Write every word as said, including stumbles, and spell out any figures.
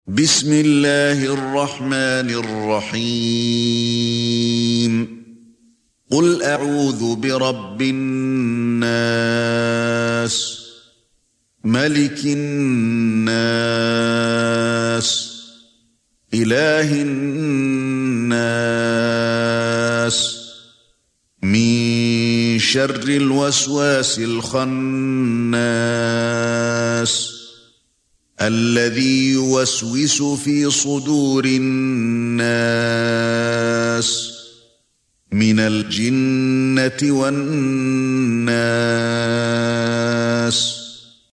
بسم الله الرحمن الرحيم قل أعوذ برب الناس ملك الناس إله الناس من شر الوسواس الخناس الذي يوسوس في صدور الناس من الجنة والناس